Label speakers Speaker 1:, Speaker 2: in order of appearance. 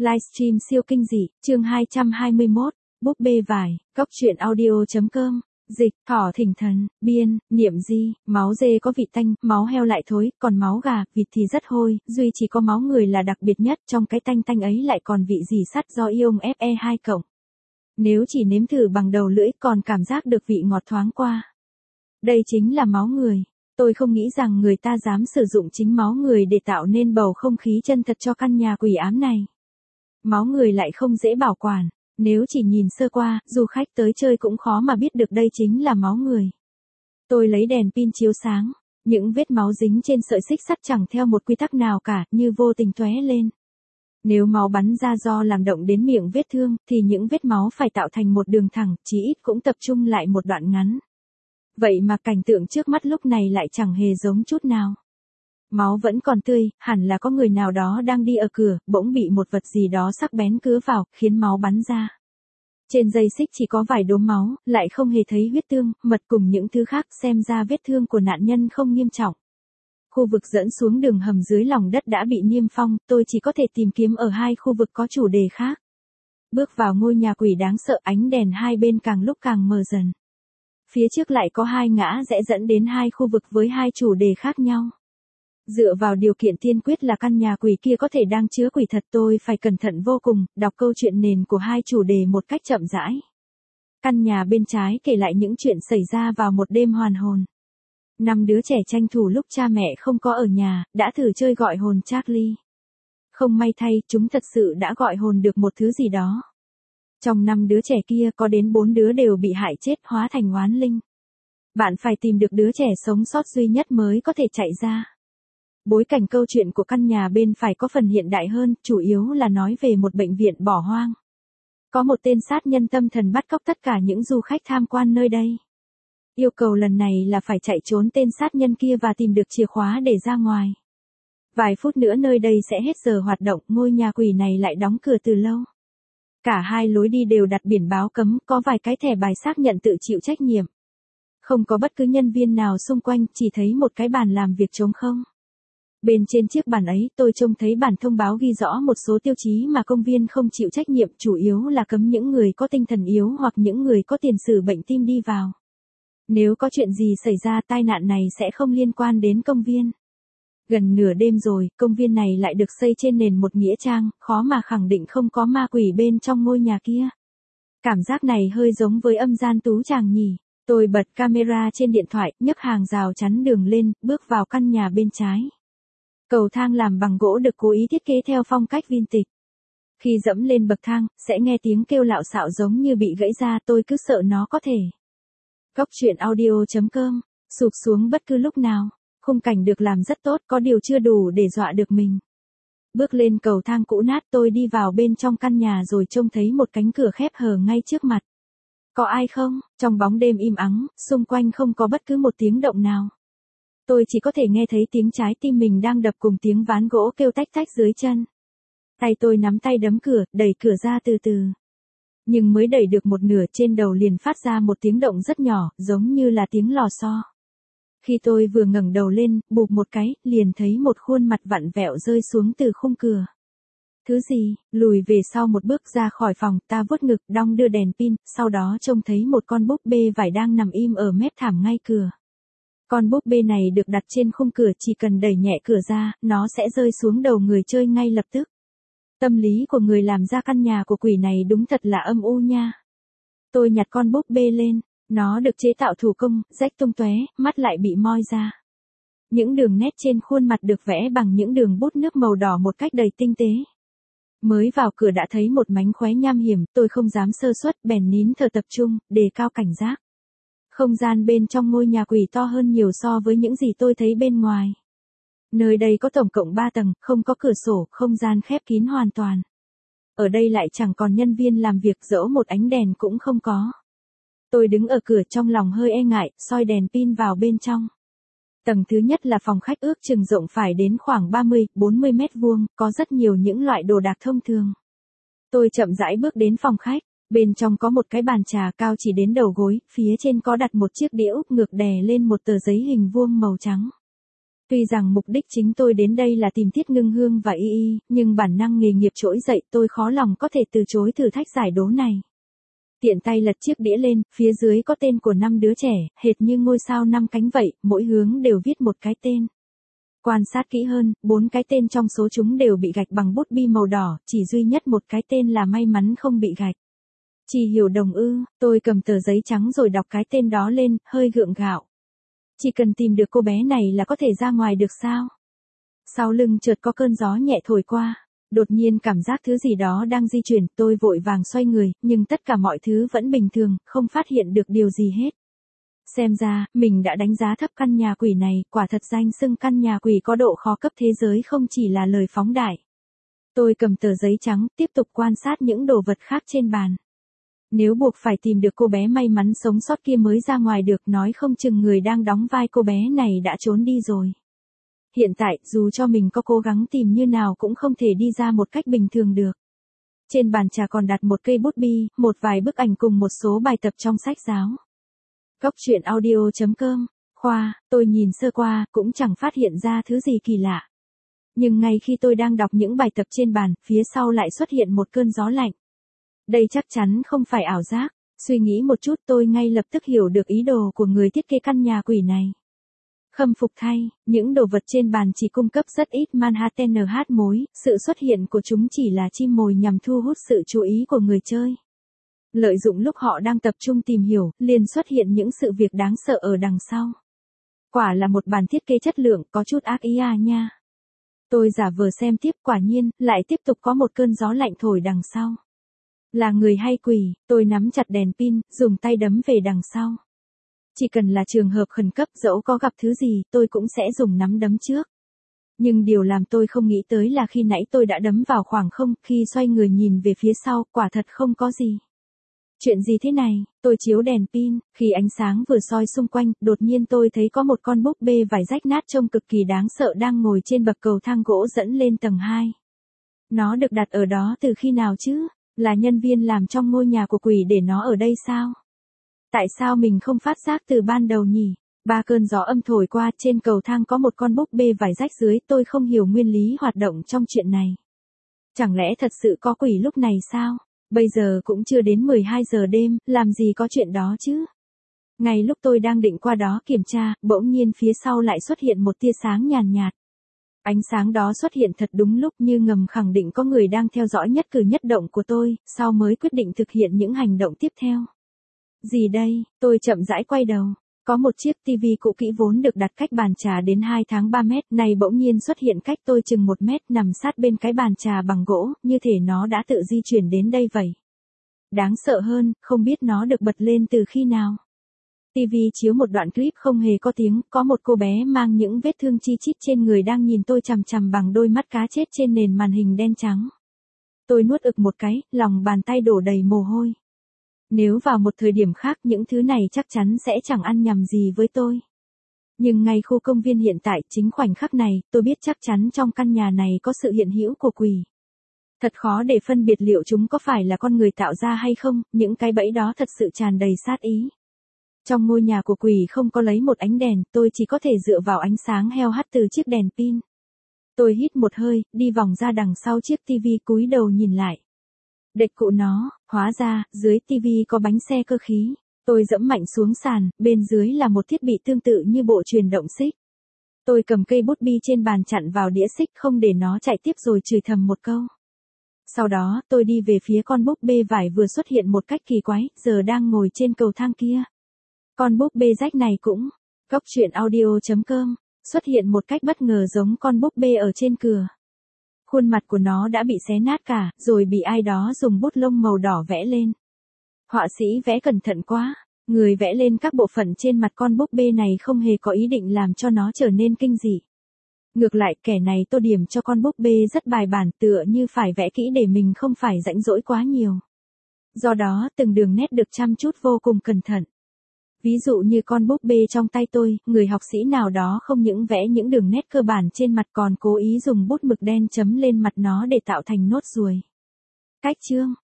Speaker 1: Livestream siêu kinh dị, chương 221, búp bê vải, góc truyện audio.com, dịch, thỏ thỉnh thần, biên, niệm di, máu dê có vị tanh, máu heo lại thối, còn máu gà, vịt thì rất hôi, duy chỉ có máu người là đặc biệt nhất, trong cái tanh tanh ấy lại còn vị dì sắt do ion Fe2 cộng. Nếu chỉ nếm thử bằng đầu lưỡi còn cảm giác được vị ngọt thoáng qua. Đây chính là máu người. Tôi không nghĩ rằng người ta dám sử dụng chính máu người để tạo nên bầu không khí chân thật cho căn nhà quỷ ám này. Máu người lại không dễ bảo quản, nếu chỉ nhìn sơ qua, du khách tới chơi cũng khó mà biết được đây chính là máu người. Tôi lấy đèn pin chiếu sáng, những vết máu dính trên sợi xích sắt chẳng theo một quy tắc nào cả, như vô tình tóe lên. Nếu máu bắn ra do làm động đến miệng vết thương, thì những vết máu phải tạo thành một đường thẳng, chí ít cũng tập trung lại một đoạn ngắn. Vậy mà cảnh tượng trước mắt lúc này lại chẳng hề giống chút nào. Máu vẫn còn tươi, hẳn là có người nào đó đang đi ở cửa, bỗng bị một vật gì đó sắc bén cứa vào, khiến máu bắn ra. Trên dây xích chỉ có vài đốm máu, lại không hề thấy huyết tương, mật cùng những thứ khác, xem ra vết thương của nạn nhân không nghiêm trọng. Khu vực dẫn xuống đường hầm dưới lòng đất đã bị niêm phong, tôi chỉ có thể tìm kiếm ở hai khu vực có chủ đề khác. Bước vào ngôi nhà quỷ đáng sợ, ánh đèn hai bên càng lúc càng mờ dần. Phía trước lại có hai ngã rẽ dẫn đến hai khu vực với hai chủ đề khác nhau. Dựa vào điều kiện tiên quyết là căn nhà quỷ kia có thể đang chứa quỷ thật, tôi phải cẩn thận vô cùng, đọc câu chuyện nền của hai chủ đề một cách chậm rãi. Căn nhà bên trái kể lại những chuyện xảy ra vào một đêm hoàn hồn. 5 đứa trẻ tranh thủ lúc cha mẹ không có ở nhà, đã thử chơi gọi hồn Charlie. Không may thay, chúng thật sự đã gọi hồn được một thứ gì đó. Trong 5 đứa trẻ kia có đến 4 đứa đều bị hại chết, hóa thành oán linh. Bạn phải tìm được đứa trẻ sống sót duy nhất mới có thể chạy ra. Bối cảnh câu chuyện của căn nhà bên phải có phần hiện đại hơn, chủ yếu là nói về một bệnh viện bỏ hoang. Có một tên sát nhân tâm thần bắt cóc tất cả những du khách tham quan nơi đây. Yêu cầu lần này là phải chạy trốn tên sát nhân kia và tìm được chìa khóa để ra ngoài. Vài phút nữa nơi đây sẽ hết giờ hoạt động, ngôi nhà quỷ này lại đóng cửa từ lâu. Cả hai lối đi đều đặt biển báo cấm, có vài cái thẻ bài xác nhận tự chịu trách nhiệm. Không có bất cứ nhân viên nào xung quanh, chỉ thấy một cái bàn làm việc trống không. Bên trên chiếc bàn ấy, tôi trông thấy bản thông báo ghi rõ một số tiêu chí mà công viên không chịu trách nhiệm, chủ yếu là cấm những người có tinh thần yếu hoặc những người có tiền sử bệnh tim đi vào. Nếu có chuyện gì xảy ra, tai nạn này sẽ không liên quan đến công viên. Gần nửa đêm rồi, công viên này lại được xây trên nền một nghĩa trang, khó mà khẳng định không có ma quỷ bên trong ngôi nhà kia. Cảm giác này hơi giống với âm gian tú chàng nhỉ. Tôi bật camera trên điện thoại, nhấc hàng rào chắn đường lên, bước vào căn nhà bên trái. Cầu thang làm bằng gỗ được cố ý thiết kế theo phong cách vintage. Khi dẫm lên bậc thang, sẽ nghe tiếng kêu lạo xạo giống như bị gãy ra, tôi cứ sợ nó có thể. Góc truyện audio.com, sụp xuống bất cứ lúc nào. Khung cảnh được làm rất tốt, có điều chưa đủ để dọa được mình. Bước lên cầu thang cũ nát, tôi đi vào bên trong căn nhà rồi trông thấy một cánh cửa khép hờ ngay trước mặt. Có ai không? Trong bóng đêm im ắng, xung quanh không có bất cứ một tiếng động nào. Tôi chỉ có thể nghe thấy tiếng trái tim mình đang đập cùng tiếng ván gỗ kêu tách tách dưới chân. Tay tôi nắm tay đấm cửa, đẩy cửa ra từ từ. Nhưng mới đẩy được một nửa, trên đầu liền phát ra một tiếng động rất nhỏ, giống như là tiếng lò xo. Khi tôi vừa ngẩng đầu lên, bụp một cái, liền thấy một khuôn mặt vặn vẹo rơi xuống từ khung cửa. Thứ gì? Lùi về sau một bước ra khỏi phòng, ta vuốt ngực, đong đưa đèn pin, sau đó trông thấy một con búp bê vải đang nằm im ở mép thảm ngay cửa. Con búp bê này được đặt trên khung cửa, chỉ cần đẩy nhẹ cửa ra, nó sẽ rơi xuống đầu người chơi ngay lập tức. Tâm lý của người làm ra căn nhà của quỷ này đúng thật là âm u nha. Tôi nhặt con búp bê lên, nó được chế tạo thủ công, rách tung tóe, mắt lại bị moi ra. Những đường nét trên khuôn mặt được vẽ bằng những đường bút nước màu đỏ một cách đầy tinh tế. Mới vào cửa đã thấy một mánh khóe nham hiểm, tôi không dám sơ suất, bèn nín thở tập trung, đề cao cảnh giác. Không gian bên trong ngôi nhà quỷ to hơn nhiều so với những gì tôi thấy bên ngoài. Nơi đây có tổng cộng 3 tầng, không có cửa sổ, không gian khép kín hoàn toàn. Ở đây lại chẳng còn nhân viên làm việc, dẫu một ánh đèn cũng không có. Tôi đứng ở cửa trong lòng hơi e ngại, soi đèn pin vào bên trong. Tầng thứ nhất là phòng khách, ước chừng rộng phải đến khoảng 30-40 mét vuông, có rất nhiều những loại đồ đạc thông thường. Tôi chậm rãi bước đến phòng khách, bên trong có một cái bàn trà cao chỉ đến đầu gối, phía trên có đặt một chiếc đĩa úp ngược đè lên một tờ giấy hình vuông màu trắng. Tuy rằng mục đích chính tôi đến đây là tìm Tiết Ngưng Hương và Y Y, nhưng bản năng nghề nghiệp trỗi dậy tôi khó lòng có thể từ chối thử thách giải đố này. Tiện tay lật chiếc đĩa lên, phía dưới có tên của 5 đứa trẻ, hệt như ngôi sao 5 cánh vậy, mỗi hướng đều viết một cái tên. Quan sát kỹ hơn, 4 cái tên trong số chúng đều bị gạch bằng bút bi màu đỏ, chỉ duy nhất một cái tên là may mắn không bị gạch. Chỉ Hiểu Đồng ư? Tôi cầm tờ giấy trắng rồi đọc cái tên đó lên, hơi gượng gạo. Chỉ cần tìm được cô bé này là có thể ra ngoài được sao? Sau lưng chợt có cơn gió nhẹ thổi qua. Đột nhiên cảm giác thứ gì đó đang di chuyển, tôi vội vàng xoay người, nhưng tất cả mọi thứ vẫn bình thường, không phát hiện được điều gì hết. Xem ra, mình đã đánh giá thấp căn nhà quỷ này, quả thật danh xưng căn nhà quỷ có độ khó cấp thế giới không chỉ là lời phóng đại. Tôi cầm tờ giấy trắng, tiếp tục quan sát những đồ vật khác trên bàn. Nếu buộc phải tìm được cô bé may mắn sống sót kia mới ra ngoài được, nói không chừng người đang đóng vai cô bé này đã trốn đi rồi. Hiện tại, dù cho mình có cố gắng tìm như nào cũng không thể đi ra một cách bình thường được. Trên bàn trà còn đặt một cây bút bi, một vài bức ảnh cùng một số bài tập trong sách giáo. Góc truyện audio.com. Khoa, tôi nhìn sơ qua, cũng chẳng phát hiện ra thứ gì kỳ lạ. Nhưng ngay khi tôi đang đọc những bài tập trên bàn, phía sau lại xuất hiện một cơn gió lạnh. Đây chắc chắn không phải ảo giác. Suy nghĩ một chút tôi ngay lập tức hiểu được ý đồ của người thiết kế căn nhà quỷ này. Khâm phục thay, những đồ vật trên bàn chỉ cung cấp rất ít Manhattan NH mối, sự xuất hiện của chúng chỉ là chim mồi nhằm thu hút sự chú ý của người chơi. Lợi dụng lúc họ đang tập trung tìm hiểu, liền xuất hiện những sự việc đáng sợ ở đằng sau. Quả là một bàn thiết kế chất lượng, có chút ác ý à nha. Tôi giả vờ xem tiếp, quả nhiên, lại tiếp tục có một cơn gió lạnh thổi đằng sau. Là người hay quỷ, tôi nắm chặt đèn pin, dùng tay đấm về đằng sau. Chỉ cần là trường hợp khẩn cấp, dẫu có gặp thứ gì, tôi cũng sẽ dùng nắm đấm trước. Nhưng điều làm tôi không nghĩ tới là khi nãy tôi đã đấm vào khoảng không, khi xoay người nhìn về phía sau, quả thật không có gì. Chuyện gì thế này? Tôi chiếu đèn pin, khi ánh sáng vừa soi xung quanh, đột nhiên tôi thấy có một con búp bê vải rách nát trông cực kỳ đáng sợ đang ngồi trên bậc cầu thang gỗ dẫn lên tầng 2. Nó được đặt ở đó từ khi nào chứ? Là nhân viên làm trong ngôi nhà của quỷ để nó ở đây sao? Tại sao mình không phát giác từ ban đầu nhỉ? 3 cơn gió âm thổi qua, trên cầu thang có một con búp bê vải rách dưới, tôi không hiểu nguyên lý hoạt động trong chuyện này. Chẳng lẽ thật sự có quỷ lúc này sao? Bây giờ cũng chưa đến 12 giờ đêm, làm gì có chuyện đó chứ? Ngay lúc tôi đang định qua đó kiểm tra, bỗng nhiên phía sau lại xuất hiện một tia sáng nhàn nhạt. Ánh sáng đó xuất hiện thật đúng lúc, như ngầm khẳng định có người đang theo dõi nhất cử nhất động của tôi, sau mới quyết định thực hiện những hành động tiếp theo. Gì đây? Tôi chậm rãi quay đầu. Có một chiếc tivi cũ kỹ vốn được đặt cách bàn trà đến 2 tháng 3 mét, này bỗng nhiên xuất hiện cách tôi chừng 1 mét, nằm sát bên cái bàn trà bằng gỗ, như thể nó đã tự di chuyển đến đây vậy. Đáng sợ hơn, không biết nó được bật lên từ khi nào. TV chiếu một đoạn clip không hề có tiếng, có một cô bé mang những vết thương chi chít trên người đang nhìn tôi chằm chằm bằng đôi mắt cá chết trên nền màn hình đen trắng. Tôi nuốt ực một cái, lòng bàn tay đổ đầy mồ hôi. Nếu vào một thời điểm khác những thứ này chắc chắn sẽ chẳng ăn nhầm gì với tôi. Nhưng ngay khu công viên hiện tại, chính khoảnh khắc này, tôi biết chắc chắn trong căn nhà này có sự hiện hữu của quỷ. Thật khó để phân biệt liệu chúng có phải là con người tạo ra hay không, những cái bẫy đó thật sự tràn đầy sát ý. Trong ngôi nhà của quỷ không có lấy một ánh đèn, tôi chỉ có thể dựa vào ánh sáng heo hắt từ chiếc đèn pin. Tôi hít một hơi, đi vòng ra đằng sau chiếc tivi, cúi đầu nhìn lại. Đệch cụ nó, hóa ra, dưới tivi có bánh xe cơ khí. Tôi giẫm mạnh xuống sàn, bên dưới là một thiết bị tương tự như bộ truyền động xích. Tôi cầm cây bút bi trên bàn chặn vào đĩa xích không để nó chạy tiếp rồi chửi thầm một câu. Sau đó, tôi đi về phía con búp bê vải vừa xuất hiện một cách kỳ quái, giờ đang ngồi trên cầu thang kia. Con búp bê rách này cũng, góc truyện audio.com, xuất hiện một cách bất ngờ giống con búp bê ở trên cửa. Khuôn mặt của nó đã bị xé nát cả, rồi bị ai đó dùng bút lông màu đỏ vẽ lên. Họa sĩ vẽ cẩn thận quá, người vẽ lên các bộ phận trên mặt con búp bê này không hề có ý định làm cho nó trở nên kinh dị. Ngược lại, kẻ này tô điểm cho con búp bê rất bài bản, tựa như phải vẽ kỹ để mình không phải rãnh rỗi quá nhiều. Do đó, từng đường nét được chăm chút vô cùng cẩn thận. Ví dụ như con búp bê trong tay tôi, người học sĩ nào đó không những vẽ những đường nét cơ bản trên mặt còn cố ý dùng bút mực đen chấm lên mặt nó để tạo thành nốt ruồi. Cách chương